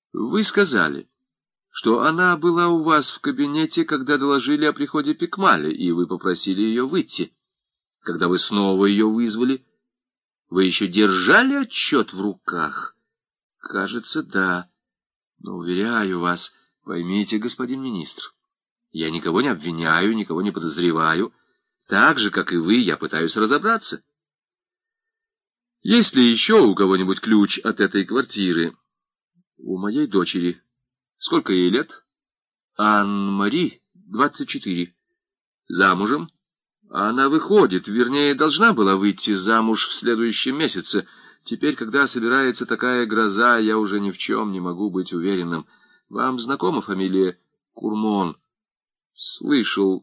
Вы сказали, что она была у вас в кабинете, когда доложили о приходе Пикмаля, и вы попросили ее выйти. Когда вы снова ее вызвали, вы еще держали отчет в руках? Кажется, да. Но, уверяю вас, поймите, господин министр, я никого не обвиняю, никого не подозреваю. Так же, как и вы, я пытаюсь разобраться. Есть ли еще у кого-нибудь ключ от этой квартиры? У моей дочери. Сколько ей лет? Анн-Мари, 24. Замужем? Она выходит, вернее, должна была выйти замуж в следующем месяце. Теперь, когда собирается такая гроза, я уже ни в чем не могу быть уверенным. Вам знакома фамилия Курмон? Слышал.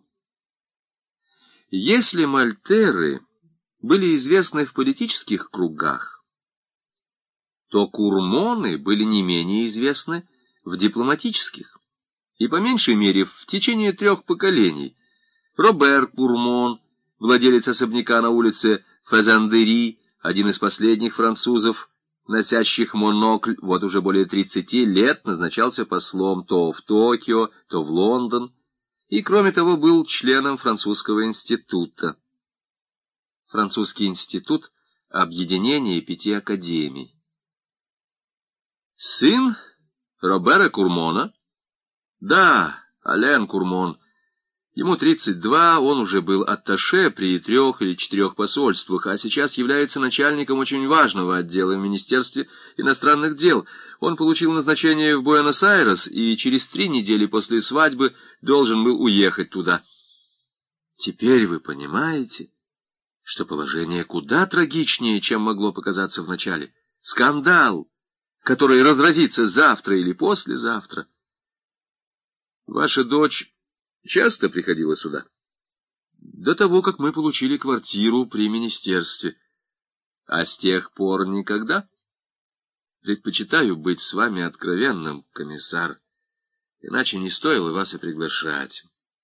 Если Мольтеры были известны в политических кругах, то Курмоны были не менее известны в дипломатических, и по меньшей мере в течение 3 поколений. Робер Курмон, владелец особняка на улице Фазандери, один из последних французов, носящих монокль, вот уже более 30 лет назначался послом то в Токио, то в Лондон, и, кроме того, был членом французского института. Французский институт — объединение 5 академий. Сын Робера Курмона? Да, Ален Курмон. Ему 32, он уже был атташе при 3 или 4 посольствах, а сейчас является начальником очень важного отдела в Министерстве иностранных дел. Он получил назначение в Буэнос-Айрес и через 3 недели после свадьбы должен был уехать туда. Теперь вы понимаете, что положение куда трагичнее, чем могло показаться вначале. Скандал, который разразится завтра или послезавтра. Ваша дочь часто приходила сюда? До того, как мы получили квартиру при министерстве. А с тех пор никогда? Предпочитаю быть с вами откровенным, комиссар. Иначе не стоило вас и приглашать.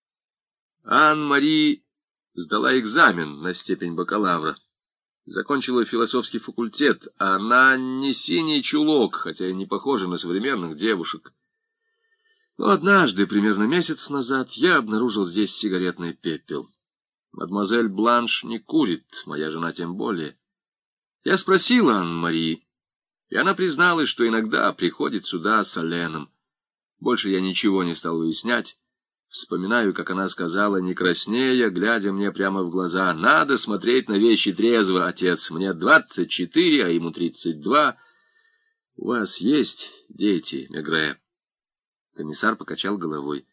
Анн-Мари сдала экзамен на степень бакалавра. Закончила философский факультет, а она не синий чулок, хотя и не похожа на современных девушек. Но однажды, примерно месяц назад, я обнаружил здесь сигаретный пепел. Мадемуазель Бланш не курит, моя жена тем более. Я спросил Анн-Мари, и она призналась, что иногда приходит сюда с Аленом. Больше я ничего не стал выяснять. Вспоминаю, как она сказала, не краснея, глядя мне прямо в глаза: «Надо смотреть на вещи трезво, отец. Мне 24, а ему 32. У вас есть дети, Мегре?» Комиссар покачал головой.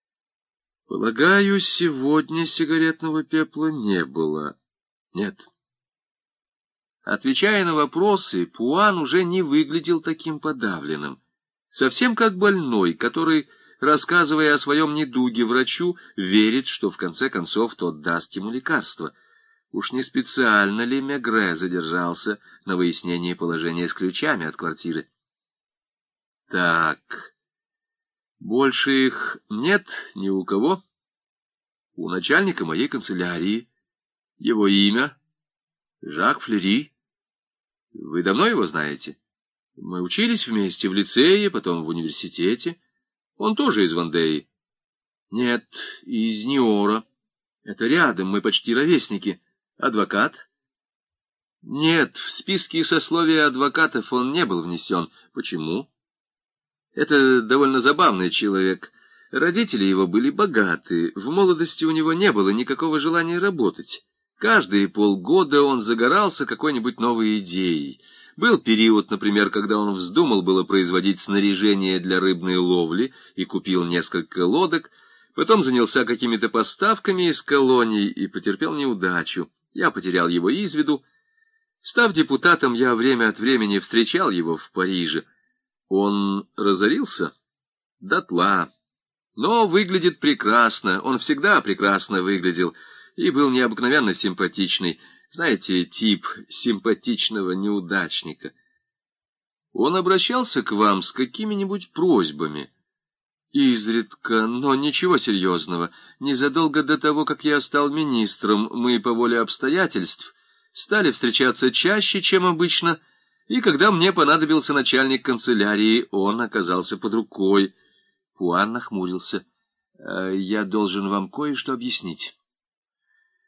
«Полагаю, сегодня сигаретного пепла не было». «Нет». Отвечая на вопросы, Пуан уже не выглядел таким подавленным. Совсем как больной, который, рассказывая о своем недуге врачу, верит, что в конце концов тот даст ему лекарство. Уж не специально ли Мегре задержался на выяснении положения с ключами от квартиры? Так, больше их нет ни у кого. У начальника моей канцелярии. Его имя Жак Флери. Вы давно его знаете? Мы учились вместе в лицее, потом в университете. Он тоже из Вандеи. Нет, из Ниора. Это рядом, мы почти ровесники. Адвокат? Нет, в списке сословия адвокатов он не был внесен. Почему? Это довольно забавный человек. Родители его были богаты. В молодости у него не было никакого желания работать. Каждые полгода он загорался какой-нибудь новой идеей. Был период, например, когда он вздумал было производить снаряжение для рыбной ловли и купил несколько лодок, потом занялся какими-то поставками из колоний и потерпел неудачу. Я потерял его из виду. Став депутатом, я время от времени встречал его в Париже. Он разорился? Дотла. Но выглядит прекрасно, он всегда прекрасно выглядел и был необыкновенно симпатичный. Знаете, тип симпатичного неудачника. Он обращался к вам с какими-нибудь просьбами? Изредка, но ничего серьезного. Незадолго до того, как я стал министром, мы по воле обстоятельств стали встречаться чаще, чем обычно. И когда мне понадобился начальник канцелярии, он оказался под рукой. Пуан нахмурился. Я должен вам кое-что объяснить.